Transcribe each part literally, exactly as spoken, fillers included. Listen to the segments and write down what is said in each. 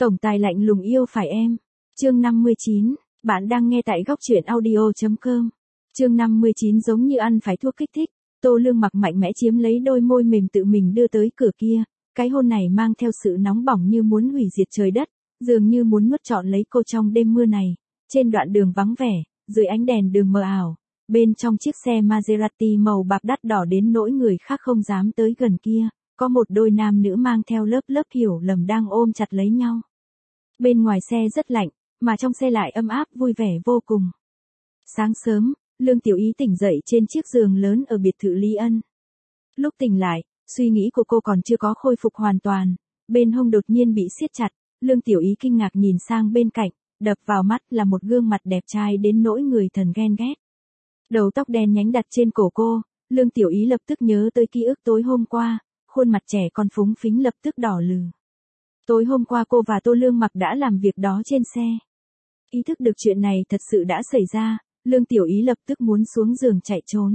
Tổng tài lạnh lùng yêu phải em. Chương năm mươi chín, bạn đang nghe tại góc truyện audio.com. Chương năm mươi chín giống như ăn phải thuốc kích thích, Tô Lương Mặc mạnh mẽ chiếm lấy đôi môi mềm tự mình đưa tới cửa kia, cái hôn này mang theo sự nóng bỏng như muốn hủy diệt trời đất, dường như muốn nuốt trọn lấy cô trong đêm mưa này. Trên đoạn đường vắng vẻ, dưới ánh đèn đường mờ ảo, bên trong chiếc xe Maserati màu bạc đắt đỏ đến nỗi người khác không dám tới gần kia, có một đôi nam nữ mang theo lớp lớp hiểu lầm đang ôm chặt lấy nhau. Bên ngoài xe rất lạnh, mà trong xe lại ấm áp vui vẻ vô cùng. Sáng sớm, Lương Tiểu Ý tỉnh dậy trên chiếc giường lớn ở biệt thự Lý Ân. Lúc tỉnh lại, suy nghĩ của cô còn chưa có khôi phục hoàn toàn, bên hông đột nhiên bị siết chặt, Lương Tiểu Ý kinh ngạc nhìn sang bên cạnh, đập vào mắt là một gương mặt đẹp trai đến nỗi người thần ghen ghét. Đầu tóc đen nhánh đặt trên cổ cô, Lương Tiểu Ý lập tức nhớ tới ký ức tối hôm qua, khuôn mặt trẻ con phúng phính lập tức đỏ lừ. Tối hôm qua cô và Tô Lương Mặc đã làm việc đó trên xe. Ý thức được chuyện này thật sự đã xảy ra, Lương Tiểu Ý lập tức muốn xuống giường chạy trốn.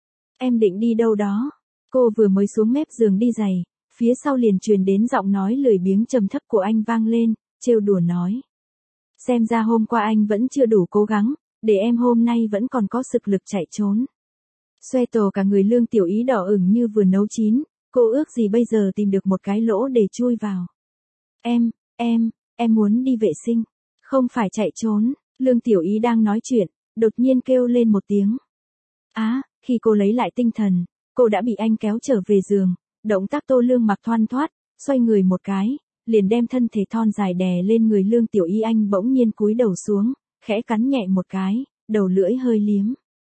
Em định đi đâu đó? Cô vừa mới xuống mép giường đi giày, phía sau liền truyền đến giọng nói lười biếng trầm thấp của anh vang lên, trêu đùa nói. Xem ra hôm qua anh vẫn chưa đủ cố gắng, để em hôm nay vẫn còn có sức lực chạy trốn. Xoe tổ cả người Lương Tiểu Ý đỏ ửng như vừa nấu chín, cô ước gì bây giờ tìm được một cái lỗ để chui vào. Em, em, em muốn đi vệ sinh, không phải chạy trốn. Lương Tiểu Ý đang nói chuyện, đột nhiên kêu lên một tiếng. Á, à, khi cô lấy lại tinh thần, cô đã bị anh kéo trở về giường, động tác Tô Lương Mặc thoăn thoắt, xoay người một cái, liền đem thân thể thon dài đè lên người Lương Tiểu Ý. Anh bỗng nhiên cúi đầu xuống, khẽ cắn nhẹ một cái, đầu lưỡi hơi liếm.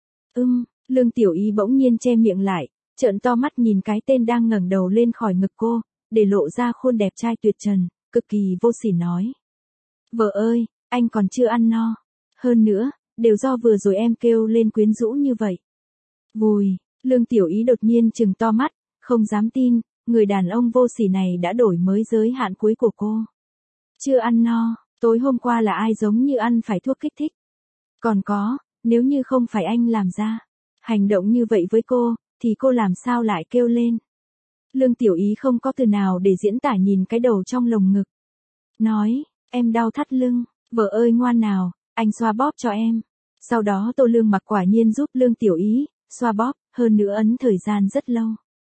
Ưm, Lương Tiểu Ý bỗng nhiên che miệng lại, trợn to mắt nhìn cái tên đang ngẩng đầu lên khỏi ngực cô, để lộ ra khuôn đẹp trai tuyệt trần, cực kỳ vô sỉ nói. Vợ ơi, anh còn chưa ăn no. Hơn nữa, đều do vừa rồi em kêu lên quyến rũ như vậy. Vùi, Lương Tiểu Ý đột nhiên trừng to mắt, không dám tin, người đàn ông vô sỉ này đã đổi mới giới hạn cuối của cô. Chưa ăn no, tối hôm qua là ai giống như ăn phải thuốc kích thích. Còn có, nếu như không phải anh làm ra hành động như vậy với cô, thì cô làm sao lại kêu lên. Lương Tiểu Ý không có từ nào để diễn tả nhìn cái đầu trong lồng ngực. Nói, em đau thắt lưng, vợ ơi ngoan nào, anh xoa bóp cho em. Sau đó Tô Lương Mặc quả nhiên giúp Lương Tiểu Ý xoa bóp, hơn nữa ấn thời gian rất lâu.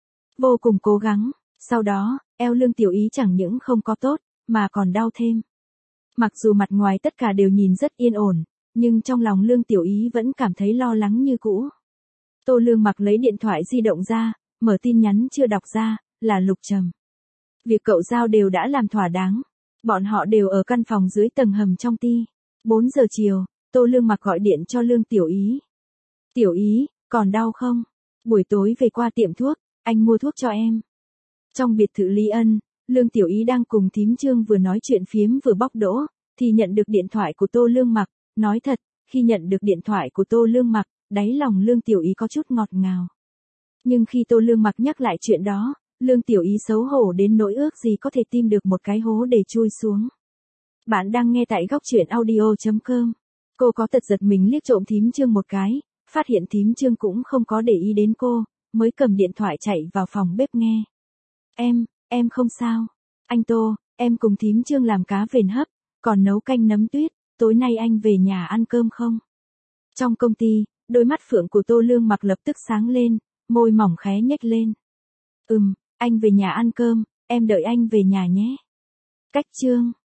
Vô cùng cố gắng, sau đó, eo Lương Tiểu Ý chẳng những không có tốt, mà còn đau thêm. Mặc dù mặt ngoài tất cả đều nhìn rất yên ổn, nhưng trong lòng Lương Tiểu Ý vẫn cảm thấy lo lắng như cũ. Tô Lương Mặc lấy điện thoại di động ra, mở tin nhắn chưa đọc ra, là Lục Trầm. Việc cậu giao đều đã làm thỏa đáng. Bọn họ đều ở căn phòng dưới tầng hầm trong ty. bốn giờ chiều, Tô Lương Mặc gọi điện cho Lương Tiểu Ý. Tiểu Ý, còn đau không? Buổi tối về qua tiệm thuốc, anh mua thuốc cho em. Trong biệt thự Lý Ân, Lương Tiểu Ý đang cùng thím Trương vừa nói chuyện phiếm vừa bóc đỗ, thì nhận được điện thoại của Tô Lương Mặc. Nói thật, khi nhận được điện thoại của Tô Lương Mặc, đáy lòng Lương Tiểu Ý có chút ngọt ngào. Nhưng khi Tô Lương Mặc nhắc lại chuyện đó, Lương Tiểu Ý xấu hổ đến nỗi ước gì có thể tìm được một cái hố để chui xuống. Bạn đang nghe tại góc truyện audio.com. Cô có tật giật mình liếc trộm thím Trương một cái, phát hiện thím Trương cũng không có để ý đến cô, mới cầm điện thoại chạy vào phòng bếp nghe. Em, em không sao. Anh Tô, em cùng thím Trương làm cá vền hấp, còn nấu canh nấm tuyết, tối nay anh về nhà ăn cơm không? Trong công ty, đôi mắt phượng của Tô Lương Mặc lập tức sáng lên, môi mỏng khẽ nhếch lên. Ừm, anh về nhà ăn cơm, em đợi anh về nhà nhé. Cách Trương.